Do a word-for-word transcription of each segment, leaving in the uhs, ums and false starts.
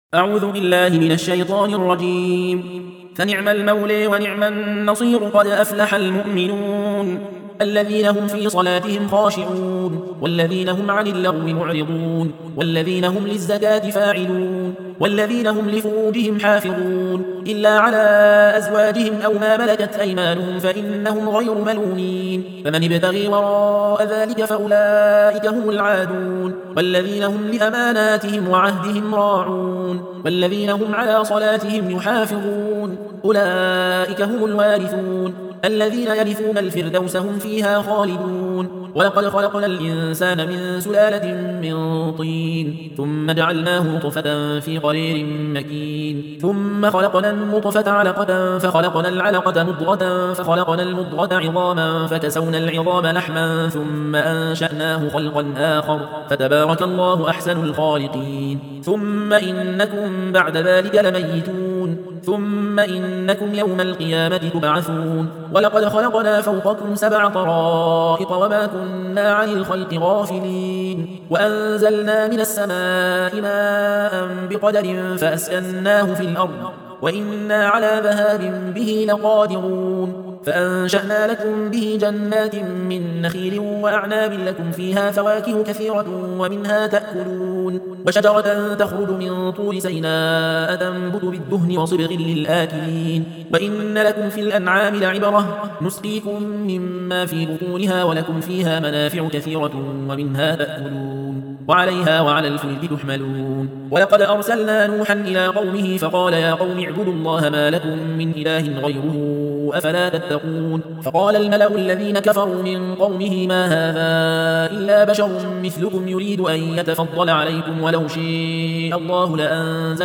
أعوذ بالله من الشيطان الرجيم. فنعم المولى ونعم النصير. قد أفلح المؤمنون الذين هم في صلاتهم خاشعون والذين هم عن اللغو معرضون والذين هم للزكاة فاعلون والذين هم لفروجهم حافظون إلا على أزواجهم أو ما ملكت أيمانهم فإنهم غير ملومين. فمن ابتغي وراء ذلك فأولئك هم العادون والذين هم لأماناتهم وعهدهم راعون والذين هم على صلاتهم يحافظون أولئك هم الوارثون الذين يرثون الفردوس هم فيها خالدون. ولقد خلقنا الإنسان من سلالة من طين ثم جعلناه نطفة في قرير مكين ثم خلقنا النطفة علقة فخلقنا العلقة مضغة فخلقنا المضغة عظاما فكسونا العظام لحما ثم أنشأناه خلقا آخر فتبارك الله أحسن الخالقين. ثم إنكم بعد ذلك لميتون ثم إنكم يوم القيامة تبعثون. ولقد خلقنا فوقكم سبع طرائق وما كنا عن الخلق غافلين وأنزلنا من السماء ماء بقدر فأسكناه في الأرض وإنا على ذهاب به لقادرون. فأنشأنا لكم به جنات من نخيل وأعناب لكم فيها فواكه كثيرة ومنها تأكلون وشجرة تخرج من طور سيناء تنبت بالدهن وصبغ للآكلين. وإن لكم في الأنعام لعبرة نسقيكم مما في بطونها ولكم فيها منافع كثيرة ومنها تأكلون وعليها وعلى الفلك تحملون. ولقد أرسلنا نوحا إلى قومه فقال يا قوم اعبدوا الله ما لكم من إله غيره أفلا تتقون. فقال الملأ الذين كفروا من قومه ما هذا إلا بشر مثلكم يريد أن يتفضل عليكم ولو شاء الله لأنزل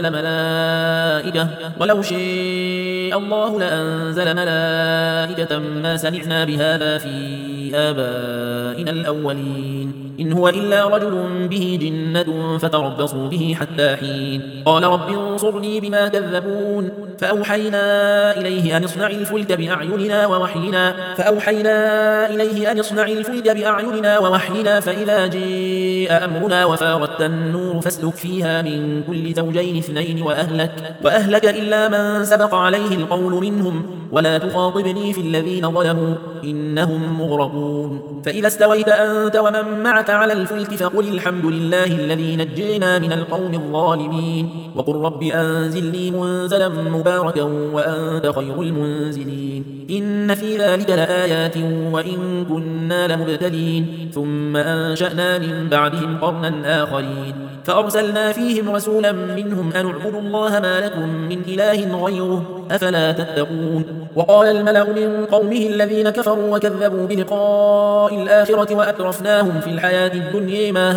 ملائكة ولو شاء الله لأنزل ملائكة ما سمعنا بهذا في آبائنا الأولين إن هو إلا رجل به جنة فتربصوا به حتى حين. قال رب انصرني بما كذبون فأوحينا إليه أن اصنع الفلك بأعيننا ووحينا فأوحينا إليه أن اصنع الفلك بأعيننا ووحينا فإذا جاء أمرنا وفارت النور فاسلك فيها من كل زوجين اثنين وأهلك وأهلك إلا من سبق عليه القول منهم ولا تخاطبني في الذين ظلموا إنهم مغرقون. فإذا استويت أنت ومن معك على الفلك فقل الحمد لله الذي نجينا من القوم الظالمين وقل رب أنزلني منزلا مباركا وأنت خير المنزلين. إن في ذلك لآيات وإن كنا لمبتلين ثم أنشأنا من بعدهم قرنا آخرين فأرسلنا فيهم رسولا منهم أن اعبدوا الله ما لكم من إله غيره أفلا تتقون. وقال الملأ من قومه الذين كفروا وكذبوا بلقاء الآخرة وأترفناهم في الحياة الدنيا ما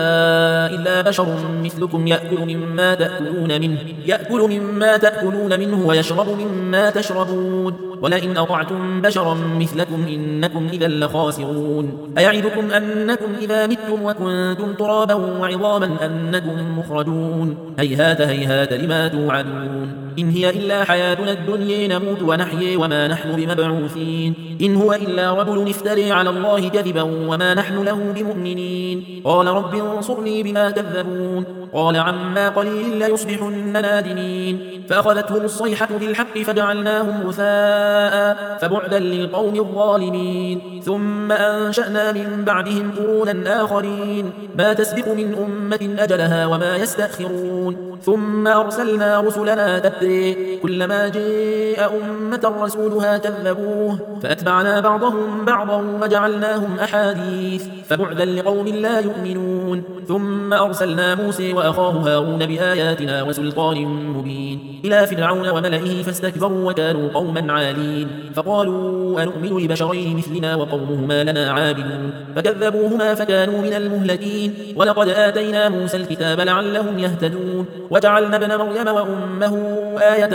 هذا إلا بشر مثلكم يأكل مما تأكلون منه يأكل مما تأكلون منه ويشرب مما تشربون ولئن أطعتم بشرا مثلكم إنكم إذا لخاسرون. أيعدكم أنكم إذا متم وكنتم ترابا وعظاما أنكم مخرجون هيهات هيهات لما توعدون. إن هي إلا حياتنا الدنيا نموت ونحيي وما نحن بمبعوثين إن هو إلا رجل افتري على الله كذبا وما نحن له بمؤمنين. قال رب انصرني بما كذبون قال عما قليل ليصبحن نادمين فأخذتهم الصيحة بالحق فجعلناهم غثاء فبعدا للقوم الظالمين. ثم أنشأنا من بعدهم قرونا آخرين ما تسبق من أمة أجلها وما يستأخرون ثم أرسلنا رسلنا تتري كلما جاء أمة رسولها كذبوه فأتبعنا بعضهم بعضا وجعلناهم أحاديث فبعدا لقوم لا يؤمنون. ثم أرسلنا موسى وأخاه هارون بآياتنا وسلطان مبين إلى فرعون وملئه فاستكبروا وكانوا قوما عالين فقالوا أنؤمن لبشرين مثلنا وقومهما لنا عابدون فكذبوهما فكانوا من المهلكين. ولقد آتينا موسى الكتاب لعلهم يهتدون وجعلنا ابن مريم وأمه آية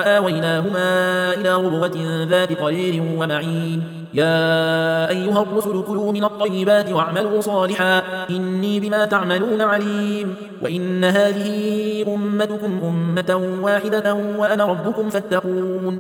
وآويناهما إلى ربوة ذات قرير ومعين. يا أيها الرسل كلوا من الطيبات واعملوا صالحا إني بما تعملون عليم. وإن هذه أمتكم أمة واحدة وأنا ربكم فاتقون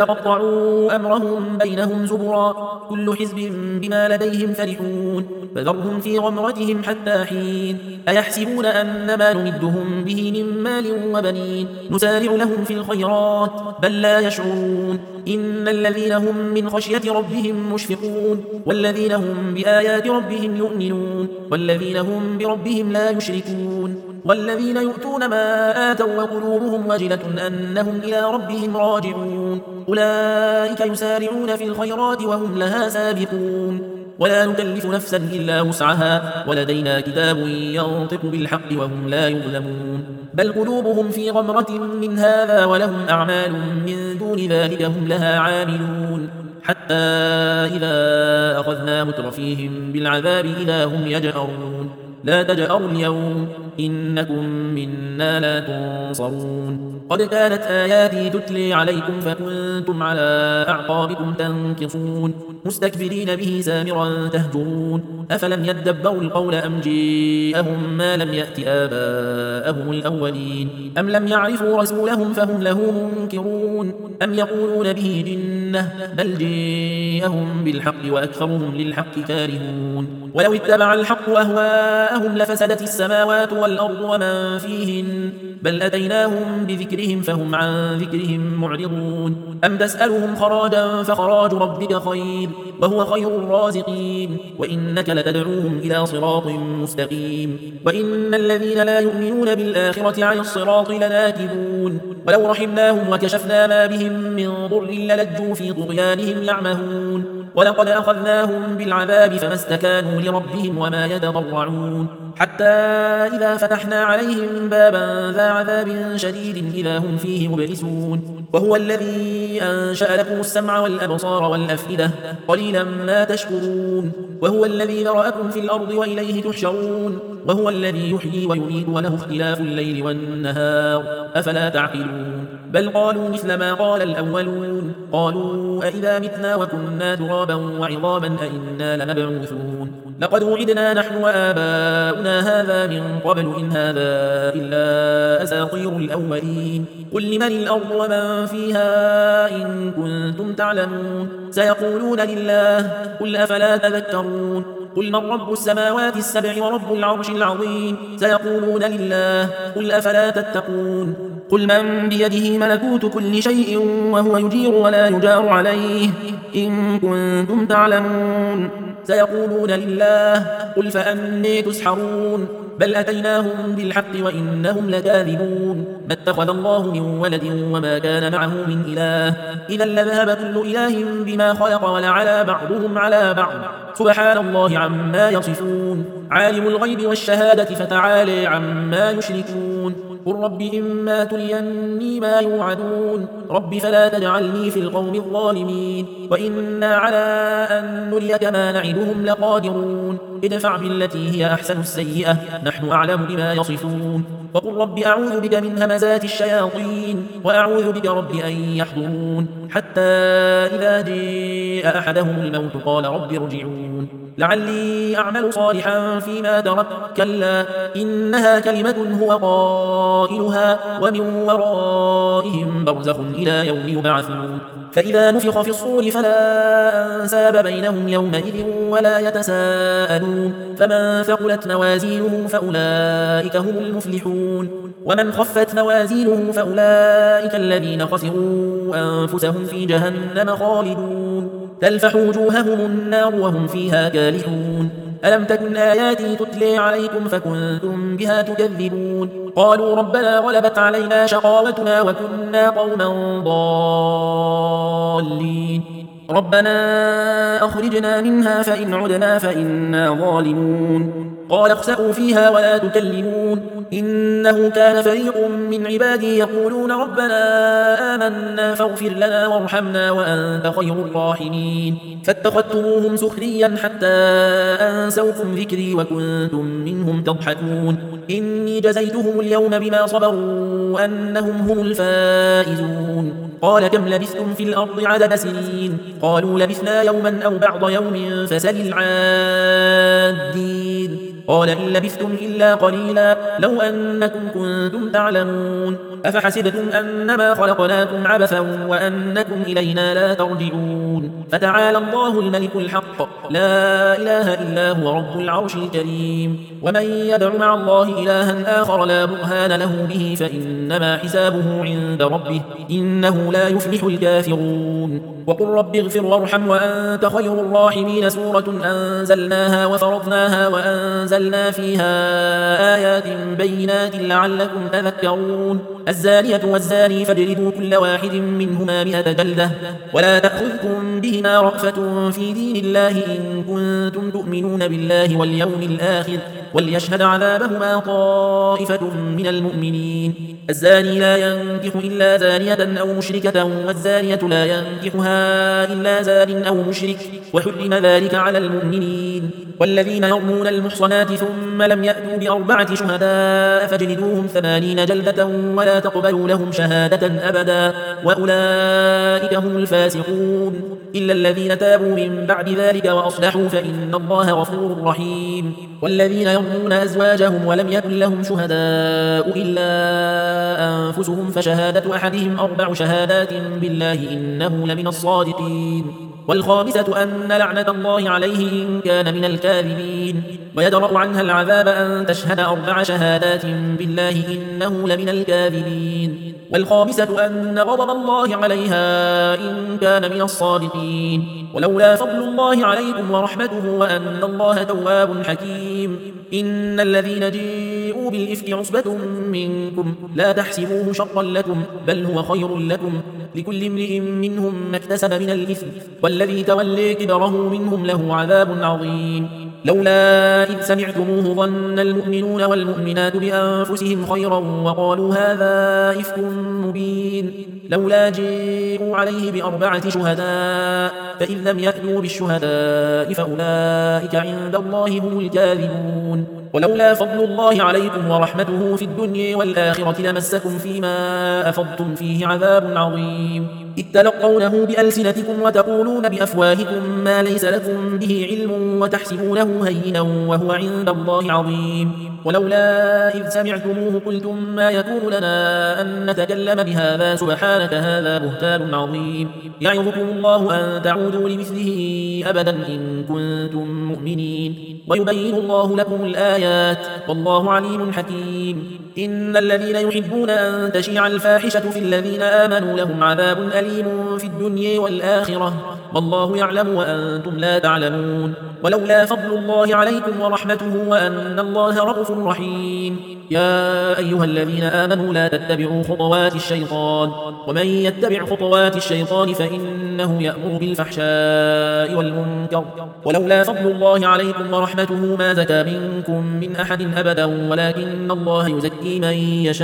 فتقطعوا أمرهم بينهم زبرا كل حزب بما لديهم فرحون فذرهم في غمرتهم حتى حين أيحسبون أن ما نمدهم به من مال وبنين نسارع لهم في الخيرات بل لا يشعرون إن الذين هم من خشية ربهم مشفقون والذين هم بآيات ربهم يؤمنون والذين هم بربهم لا يشركون والذين يؤتون ما آتوا وقلوبهم وجلة أنهم إلى ربهم راجعون أولئك يسارعون في الخيرات وهم لها سابقون ولا نكلف نفسا إلا وسعها ولدينا كتاب ينطق بالحق وهم لا يظلمون بل قلوبهم في غمرة من هذا ولهم أعمال من دون ذلك هم لها عاملون حتى إذا أخذنا مترفيهم بالعذاب إذا هم يجأرون لا تجأروا اليوم إنكم منا لا تنصرون قد كانت آياتي تتلي عليكم فكنتم على أعقابكم تنكصون مستكبرين به سامرا تهجرون أفلم يدبروا القول أم جاءهم ما لم يأت آباءهم الأولين أم لم يعرفوا رسولهم فهم له منكرون أم يقولون به جنة بل جاءهم بالحق وأكثرهم للحق كارهون ولو اتبع الحق أهواءهم لفسدت السماوات والأرض ومن فيهن بل أتيناهم بذكرهم فهم عن ذكرهم معرضون أم تسألهم خراجا فخراج ربك خير وهو خير الرازقين وإنك لتدعوهم إلى صراط مستقيم وإن الذين لا يؤمنون بالآخرة عن الصراط لناكبون ولو رحمناهم وكشفنا ما بهم من ضر للجوا في طغيانهم يعمهون ولقد أخذناهم بالعذاب فما استكانوا لربهم وما يتضرعون حتى إذا فتحنا عليهم بابا ذا عذاب شديد إذا هم فيه مبلسون وهو الذي أنشأ لكم السمع والأبصار والأفئدة قليلا ما تشكرون وهو الذي ذرأكم في الأرض وإليه تحشرون وهو الذي يحيي ويميت وله اختلاف الليل والنهار أفلا تعقلون بل قالوا مثل ما قال الأولون قالوا أئذا متنا وكنا ترابا وعظاما أئنا لمبعوثون لقد وعدنا نحن وآباؤنا هذا من قبل إن هذا إلا أساطير الأولين قل لمن الأرض ومن فيها إن كنتم تعلمون سيقولون لله قل أفلا تذكرون قل من رب السماوات السبع ورب العرش العظيم سيقولون لله قل أفلا تتقون قل من بيده ملكوت كل شيء وهو يجير ولا يجار عليه إن كنتم تعلمون سيقولون لله قل فأني تسحرون بل أتيناهم بالحق وإنهم لكاذبون ما اتخذ الله من ولد وما كان معه من إله إذا لذهب كل إله بما خلق ولعلى بعضهم على بعض سبحان الله عما يصفون عالم الغيب والشهادة فتعالي عما يشركون قل رب إما تريني ما يوعدون رب فلا تجعلني في القوم الظالمين وإنا على أن نريك ما نعدهم لقادرون ادفع بالتي هي أحسن السيئة نحن أعلم بما يصفون وقل رب أعوذ بك من همزات الشياطين وأعوذ بك رب أن يحضرون حتى إذا جاء أحدهم الموت قال رب ارجعون لعلي أعمل صالحا فيما ترك كلا إنها كلمة هو قائلها ومن ورائهم برزخ إلى يوم يبعثون فإذا نفخ في الصور فلا أنساب بينهم يومئذ ولا يتساءلون فمن ثقلت موازينه فأولئك هم المفلحون ومن خفت موازينه فأولئك الذين خسروا أنفسهم في جهنم خالدون تلفح وجوههم النار وهم فيها كالحون ألم تكن آياتي تتلي عليكم فكنتم بها تكذبون قالوا ربنا غلبت علينا شقاوتنا وكنا قوما ضالين ربنا أخرجنا منها فإن عدنا فإنا ظالمون قال اخسئوا فيها ولا تكلمون إنه كان فريق من عبادي يقولون ربنا آمنا فاغفر لنا وارحمنا وأنت خير الراحمين فاتخذتموهم سخريا حتى أنسوكم ذكري وكنتم منهم تضحكون إني جزيتهم اليوم بما صبروا أنهم هم الفائزون قال كم لبثتم في الأرض عدد سنين قالوا لبثنا يوما أو بعض يوم فسل العادين قال إن لبثتم إلا قليلا لو أنكم كنتم تعلمون أفحسبتم أنما خلقناكم عبثا وأنكم إلينا لا ترجعون فتعالى الله الملك الحق لا إله إلا هو رب العرش الكريم ومن يدع مع الله إلها آخر لا برهان له به فإنما حسابه عند ربه إنه لا يفلح الكافرون وقل رب اغفر وارحم وأنت خير الراحمين سورة أنزلناها وفرضناها وأنزلنا فيها آيات بينات لعلكم تذكرون الزانية والزاني فاجلدوا كل واحد منهما مئة جلدة ولا تأخذكم بهما رأفة في دين الله إن كنتم تؤمنون بالله واليوم الآخر وليشهد عذابهما طائفة من المؤمنين الزاني لا ينكح إلا زانية أو مشركة والزانية لا ينكحها إلا زان أو مشرك وحرم ذلك على المؤمنين والذين يرمون المحصنات ثم لم يأتوا بأربعة شهداء فاجلدوهم ثمانين جلدة ولا تقبلوا لهم شهادة أبدا وأولئك هم الفاسقون إلا الذين تابوا من بعد ذلك وأصلحوا فإن الله غفور رحيم والذين يرمون أزواجهم ولم يكن لهم شهداء إلا أنفسهم فشهادة أحدهم أربع شهادات بالله إنه لمن الصادقين والخامسة أن لعنة الله عليه إن كان من الكاذبين ويدرأ عنها العذاب أن تشهد أربع شهادات بالله إنه لمن الكاذبين والخامسة أن غضب الله عليها إن كان من الصادقين ولولا فضل الله عليكم ورحمته وأن الله تواب حكيم إن الذين جاءوا بالإفك عصبة منكم لا تحسبوه شرا لكم بل هو خير لكم لكل امرئ منهم ما اكتسب من الإثم والذي تولي كبره منهم له عذاب عظيم لولا إذ سمعتموه ظن المؤمنون والمؤمنات بأنفسهم خيرا وقالوا هذا إفك مبين لولا جاءوا عليه بأربعة شهداء فإن لم يأتوا بالشهداء فأولئك عند الله هم الكاذبون ولولا فضل الله عليكم ورحمته في الدنيا والآخرة لمسكم فيما أفضتم فيه عذاب عظيم إذ تلقونه بألسنتكم وتقولون بأفواهكم ما ليس لكم به علم وتحسبونه هينا وهو عند الله عظيم ولولا إذ سمعتموه قلتم ما يكون لنا أن نتكلم بهذا سبحانك هذا بهتان عظيم يعظكم الله أن تعودوا لمثله أبدا إن كنتم مؤمنين ويبين الله لكم الآيات والله عليم حكيم إن الذين يحبون أن تشيع الفاحشة في الذين آمنوا لهم عذاب أليم في الدنيا والآخرة والله يعلم وأنتم لا تعلمون ولولا فضل الله عليكم ورحمته وأن الله رؤوف رحيم يا أيها الذين آمنوا لا تتبعوا خطوات الشيطان ومن يتبع خطوات الشيطان فإنه يأمر بالفحشاء والمنكر ولولا فضل الله عليكم ورحمته ما زكى منكم من أحد أبدا ولكن الله يزكي من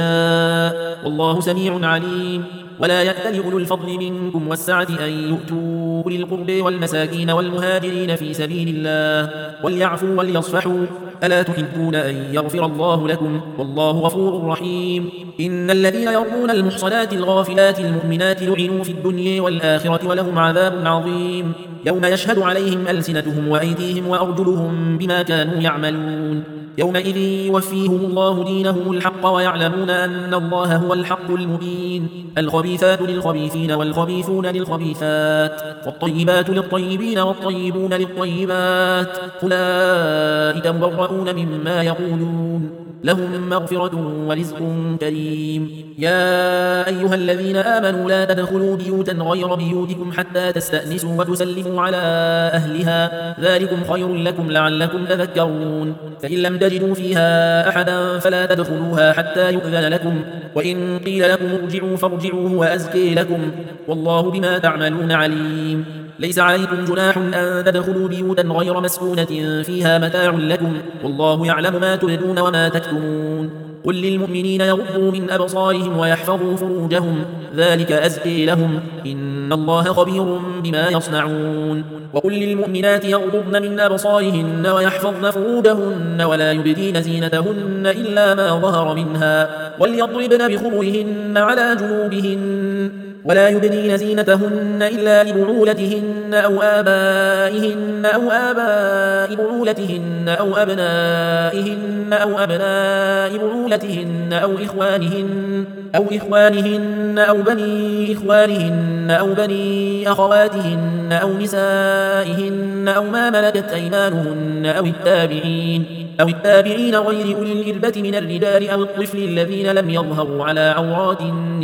يشاء والله سميع عليم ولا يأتل أولو الفضل منكم والسعة أن يؤتوا أولي القرب والمساكين والمهاجرين في سبيل الله وليعفوا وليصفحوا ألا تحبون أن يغفر الله لكم والله غفور رحيم إن الذين يرمون المحصنات الغافلات المؤمنات لعنوا في الدنيا والآخرة ولهم عذاب عظيم يوم يشهد عليهم ألسنتهم وأيديهم وأرجلهم بما كانوا يعملون يومئذ يوفيهم الله دينهم الحق ويعلمون أن الله هو الحق المبين الخبيثات للخبيثين والخبيثون للخبيثات والطيبات للطيبين والطيبون للطيبات أولئك مبرؤون مما يقولون لهم مغفرة ورزق كريم يا أيها الذين آمنوا لا تدخلوا بيوتا غير بيوتكم حتى تستأنسوا وتسلموا على أهلها ذلكم خير لكم لعلكم تذكرون فإن لم تجدوا فيها أحدا فلا تدخلوها حتى يؤذن لكم وإن قيل لكم ارجعوا فارجعوا هو أزكي لكم والله بما تعملون عليم ليس عليكم جناح أن تدخلوا بيوتا غير مسكونة فيها متاع لكم والله يعلم ما تبدون وما تكتمون قل للمؤمنين يغضوا من أبصارهم ويحفظوا فروجهم ذلك أزكي لهم إن الله خبير بما يصنعون وقل للمؤمنات يغضضن من أبصارهن ويحفظن فروجهن ولا يبدين زينتهن إلا ما ظهر منها وليضربن بخمرهن على جنوبهن ولا يبدين زينتهن إلا لبعولتهن أو آبائهن أو آباء بعولتهن أو أبنائهن أو أبناء بعولتهن أو إخوانهن أو إخوانهن أو بني إخوانهن أو بني أخواتهن أو نسائهن أو ما ملكت أيمانهن أو التابعين أو التابعين غير أولي الإربة من الرجال أو الطفل الذين لم يظهروا على عورات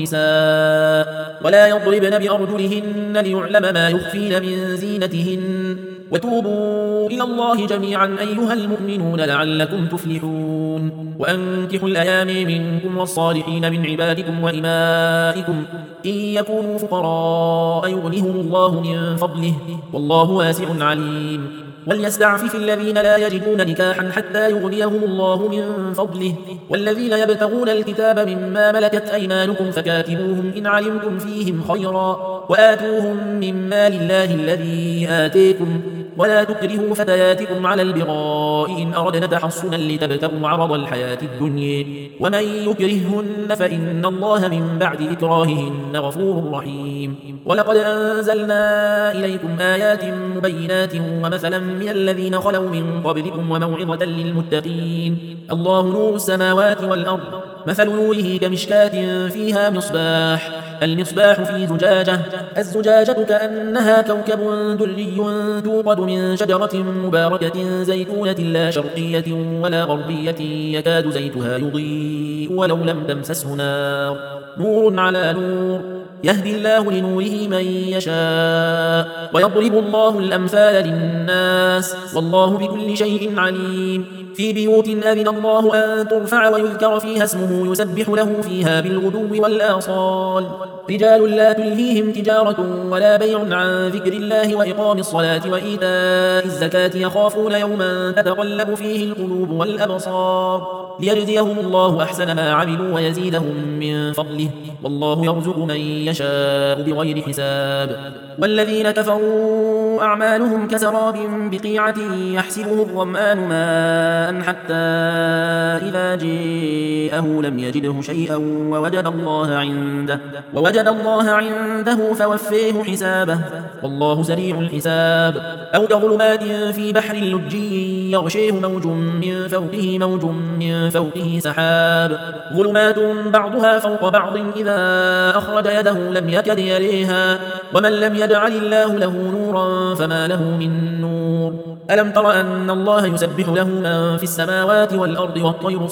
النساء ولا يضربن بأرجلهن ليعلم ما يخفين من زينتهن وتوبوا إلى الله جميعا أيها المؤمنون لعلكم تفلحون وأنكحوا الأيام منكم والصالحين من عبادكم وإمائكم إن يكونوا فقراء يغنهم الله من فضله والله واسع عليم وليستعفف الذين لا يجدون نكاحا حتى يغنيهم الله من فضله والذين يبتغون الكتاب مما ملكت أيمانكم فكاتبوهم إن علمتم فيهم خيرا وآتوهم من مال الله الذي آتيكم ولا تكرهوا فتياتكم على البغاء إن أردنا تحصنا لتبتغوا عرض الحياة الدنيا ومن يكرههن فإن الله من بعد إكراههن غفور رحيم ولقد أنزلنا إليكم آيات مبينات ومثلا من الذين خلوا من قبلكم وموعظة للمتقين الله نور السماوات والأرض مثل نوره كمشكاة فيها مصباح المصباح في زجاجة الزجاجة كأنها كوكب دري توقد من شجرة مباركة زيتونة لا شرقية ولا غربية يكاد زيتها يضيء ولو لم تمسسه نار نور على نور يهدي الله لنوره من يشاء ويضرب الله الأمثال للناس والله بكل شيء عليم في بيوت أذن الله أن ترفع ويذكر فيها اسمه يسبح له فيها بالغدو والآصال رجال لا تلهيهم تجارة ولا بيع عن ذكر الله وإقام الصلاة وإيتاء الزكاة يخافون يوما تتقلب فيه القلوب والأبصار ليجزيهم الله أحسن ما عملوا ويزيدهم من فضله والله يرزق من يشاء بغير حساب والذين كفروا أعمالهم كسراب بقيعة يحسبه الظمآن ماء حتى إذا جاءه لم يجده شيئا ووجد الله عنده ووجد الله عنده فوفيه حسابه والله سريع الحساب أو كظلمات في بحر لجي يغشيه موج من فوقه موج من فوقه سحاب ظلمات بعضها فوق بعض إذا أخرج يده لم يكد يريها ومن لم يجعل الله له نورا فما له من نور ألم تر أن الله يسبح له من في السماوات والأرض والطير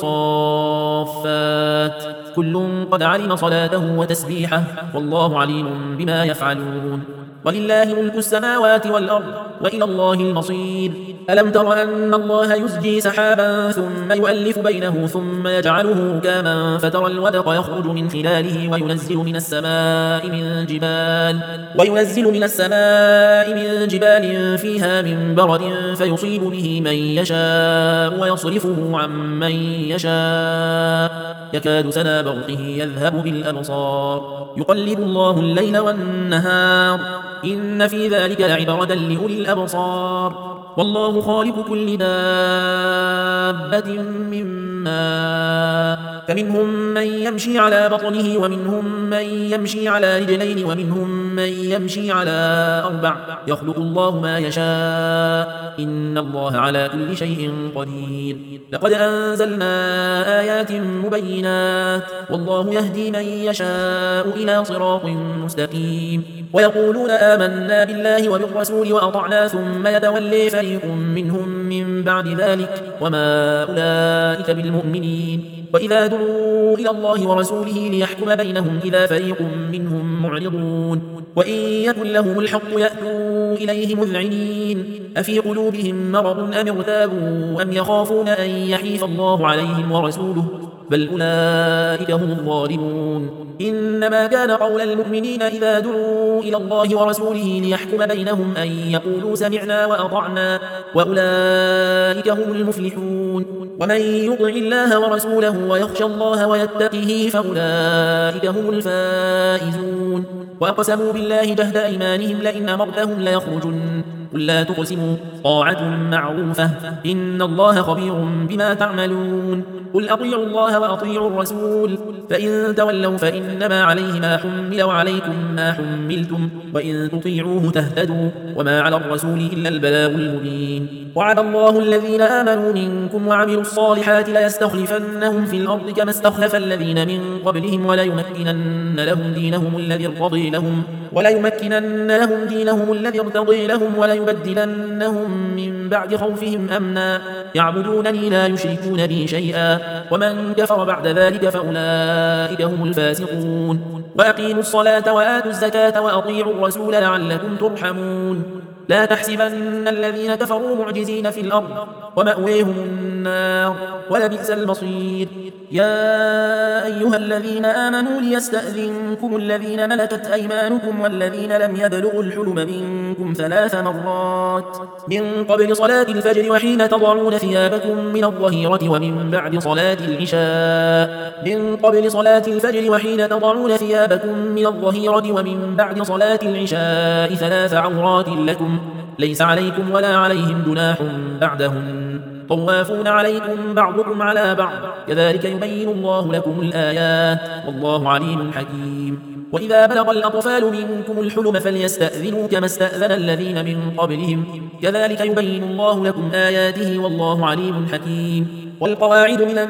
صافات كل قد علم صلاته وتسبيحه والله عليم بما يفعلون ولله ملك السماوات والأرض وإلى الله المصير ألم تر أن الله يزجي سحابا ثم يؤلف بينه ثم يجعله كاما فترى الودق يخرج من خلاله وينزل من السماء من جبال وينزل من السماء من جبال فيها من برد فيصيب به من يشاء ويصرفه عن من يشاء يكاد سنا برقه يذهب بالأبصار يقلب الله الليل والنهار إن في ذلك لعبرة لأولي الأبصار والله خالق كل دابة من ماء فمنهم من يمشي على بطنه ومنهم من يمشي على رجلين ومنهم من يمشي على أربع يخلق الله ما يشاء إن الله على كل شيء قدير لقد أنزلنا آيات مبينات والله يهدي من يشاء إلى صراط مستقيم ويقولون آمنا بالله وبالرسول وأطعنا ثم يتولي فريق منهم من بعد ذلك وما أولئك بالمؤمنين وإذا دعوا إلى الله ورسوله ليحكم بينهم إذا فريق منهم معرضون وإن يكن لهم الحق يأتوا إليه مذعنين أفي قلوبهم مرض أم ارتابوا أم يخافون أن يحيف الله عليهم ورسوله بل أولئك هم الظالمون إنما كان قول المؤمنين إذا دعوا إلى الله ورسوله ليحكم بينهم أن يقولوا سمعنا وأطعنا وأولئك هم المفلحون ومن يطع الله ورسوله ويخشى الله ويتقه فأولئك هم الفائزون. وأقسموا بالله جهد أيمانهم لئن أمرتهم ليخرجن قل لا تقسموا طاعة معروفة إن الله خبير بما تعملون. قل أطيعوا الله وأطيعوا الرسول فإن تولوا فإنما عليه ما حمل وعليكم ما حملتم وإن تطيعوه تهتدوا وما على الرسول إلا البلاغ المبين. وعد الله الذين آمنوا منكم وعملوا الصالحات ليستخلفنهم في الأرض كما استخلف الذين من قبلهم وليمكنن لهم دينهم الذي ارتضي لهم وليمكنن لهم دينهم الذي ارتضي لهم وليبدلنهم من بعد خوفهم أمنا يعبدونني لا يشركون بي شيئا ومن كفر بعد ذلك فأولئك هم الفاسقون. وأقيموا الصلاة وآتوا الزكاة وأطيعوا الرسول لعلكم ترحمون. لا تحسبن الذين كفروا معجزين في الأرض ومأويهم النار ولبئس المصير. يا أيها الذين آمنوا ليستأذنكم الذين ملكت أيمانكم والذين لم يبلغوا الحلم منكم ثلاث مرات من قبل صلاة الفجر وحين تضعون ثيابكم من الظهيرة ومن بعد صلاة العشاء من قبل صلاة الفجر وحين تضعون ثيابكم من الظهيرة ومن بعد صلاة العشاء ثلاث عورات لكم ليس عليكم ولا عليهم جناح بعدهن طوافون عليكم بعضكم على بعض كذلك يبين الله لكم الآيات والله عليم حكيم. وإذا بلغ الأطفال منكم الحلم فليستأذنوا كما استأذن الذين من قبلهم كذلك يبين الله لكم آياته والله عليم حكيم. والقواعد من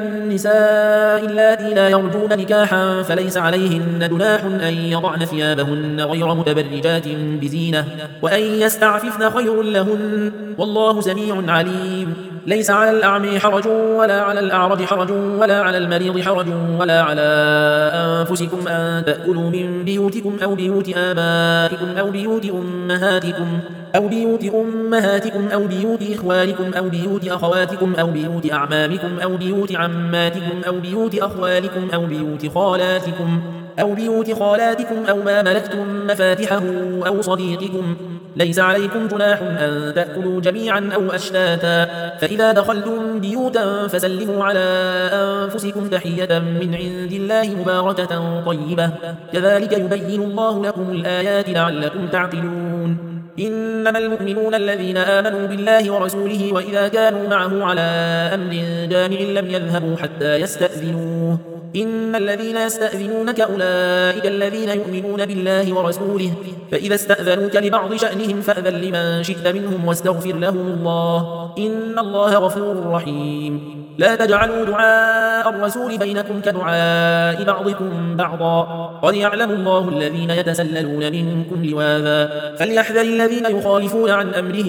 النساء اللاتي لا يرجون نكاحا فليس عليهن جناح أن يضعن ثيابهن غير متبرجات بزينة وأن يستعففن خير لهن والله سميع عليم. ليس على الأعمى حرج ولا على الأعرج حرج ولا على المريض حرج ولا على أنفسكم أن تأكلوا من بيوتكم أو بيوت آبائكم أو بيوت أمهاتكم أو بيوت أمهاتكم أو بيوت إخوانكم أو بيوت أخواتكم أو بيوت أعمامكم أو بيوت عماتكم أو بيوت أخوالكم أو بيوت خالاتكم أو بيوت خالاتكم أو ما ملكتم مفاتحه أو صديقكم ليس عليكم جناح أن تأكلوا جميعا أو أشتاتا فإذا دخلتم بيوتا فسلموا على أنفسكم تحية من عند الله مباركة طيبة كذلك يبين الله لكم الآيات لعلكم تعقلون. إنما المؤمنون الذين آمنوا بالله ورسوله وإذا كانوا معه على أمر جامع لم يذهبوا حتى يستأذنوه إن الذين يستأذنونك أولئك الذين يؤمنون بالله ورسوله فإذا استأذنوك لبعض شأنهم فأذن لمن شئت منهم واستغفر لهم الله إن الله غفور رحيم. لا تجعلوا دعاء الرسول بينكم كدعاء بعضكم بعضا قد يعلم الله الذين يتسللون منكم لواذا فليحذر الذين يخالفون عن أمره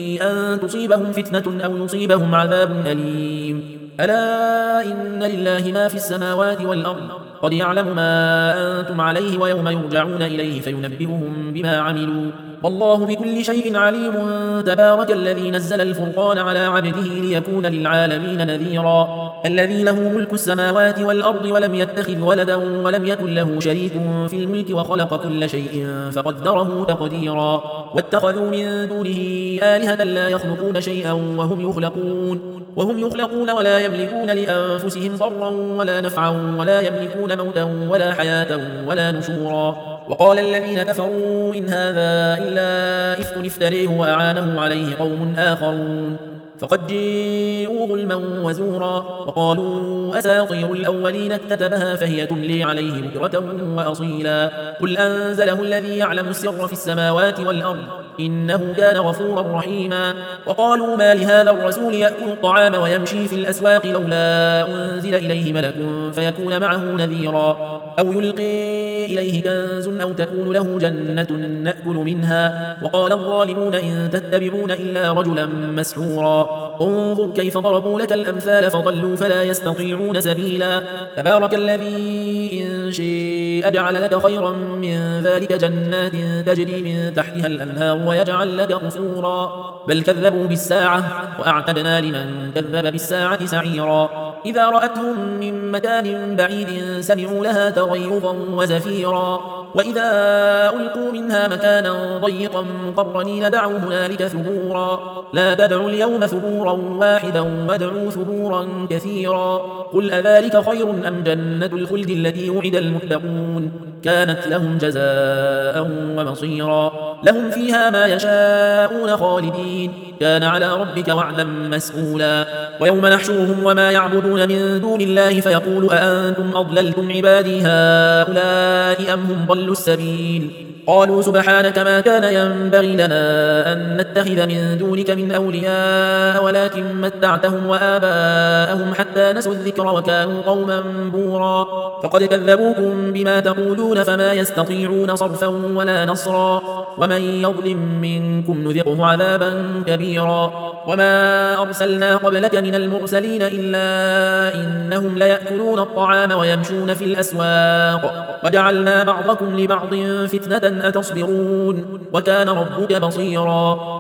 أن تصيبهم فتنة أو يصيبهم عذاب أليم. ألا إن لله ما في السماوات والأرض قد يعلم ما أنتم عليه ويوم يرجعون إليه فينبئهم بما عملوا والله بكل شيء عليم. تبارك الذي نزل الفرقان على عبده ليكون للعالمين نذيرا الذي له ملك السماوات والأرض ولم يتخذ ولدا ولم يكن له شريك في الملك وخلق كل شيء فقدره تقديرا واتخذوا من دونه آلهة لا يخلقون شيئا وهم يخلقون وهم يخلقون ولا يملكون لأنفسهم ضرا ولا نفعا ولا يملكون موتا ولا حياة ولا نشورا. وقال الذين كفروا إن هذا إلا إفك افتريه وأعانه عليه قوم آخرون فقد جاءوا ظلما وزورا وقالوا أساطير الأولين اكتتبها فهي تملي عليه بكرة وأصيلا قل أنزله الذي يعلم السر في السماوات والأرض إنه كان غفورا رحيما. وقالوا ما لهذا الرسول يأكل الطعام ويمشي في الأسواق لولا أنزل إليه ملك فيكون معه نذيرا أو يلقي إليه كنز أو تكون له جنة نأكل منها وقال الظالمون إن تتبعون إلا رجلا مسحورا انظر كيف ضربوا لك الأمثال فضلوا فلا يستطيعون سبيلا. تبارك الذي إن شيء أجعل لك خيرا من ذلك جنات تجري من تحتها الأنهار ويجعل لك قصورا بل كذبوا بالساعة وأعتدنا لمن كذب بالساعة سعيرا إذا رأتهم من مكان بعيد سمعوا لها تغيظا وزفيرا وإذا ألقوا منها مكانا ضيقا مقرنين دعوا هنالك ثبورا لا تدعوا اليوم ثبورا واحدا وادعوا ثبورا كثيرا قل أذلك خير أم جنة الخلد التي وعد المتقون كانت لهم جزاء ومصيرا لهم فيها ما يشاءون خالدين كان على ربك وعدا مسئولا ويوم نحشرهم وما يعبدون من دون الله فيقول أأنتم أضللتم عبادي هؤلاء أم هم ضلوا السبيل قالوا سبحانك ما كان ينبغي لنا أن نتخذ من دونك من أولياء ولكن متعتهم وآباءهم حتى نسوا الذكر وكانوا قوما بورا فقد كذبوكم بما تقولون فما يستطيعون صرفا ولا نصرا ومن يظلم منكم نذقه عذابا كبيرا وما أرسلنا قبلك من المرسلين إلا إنهم ليأكلون الطعام ويمشون في الأسواق وجعلنا بعضكم لبعض فتنة أتصبرون وكان ربك بصيرا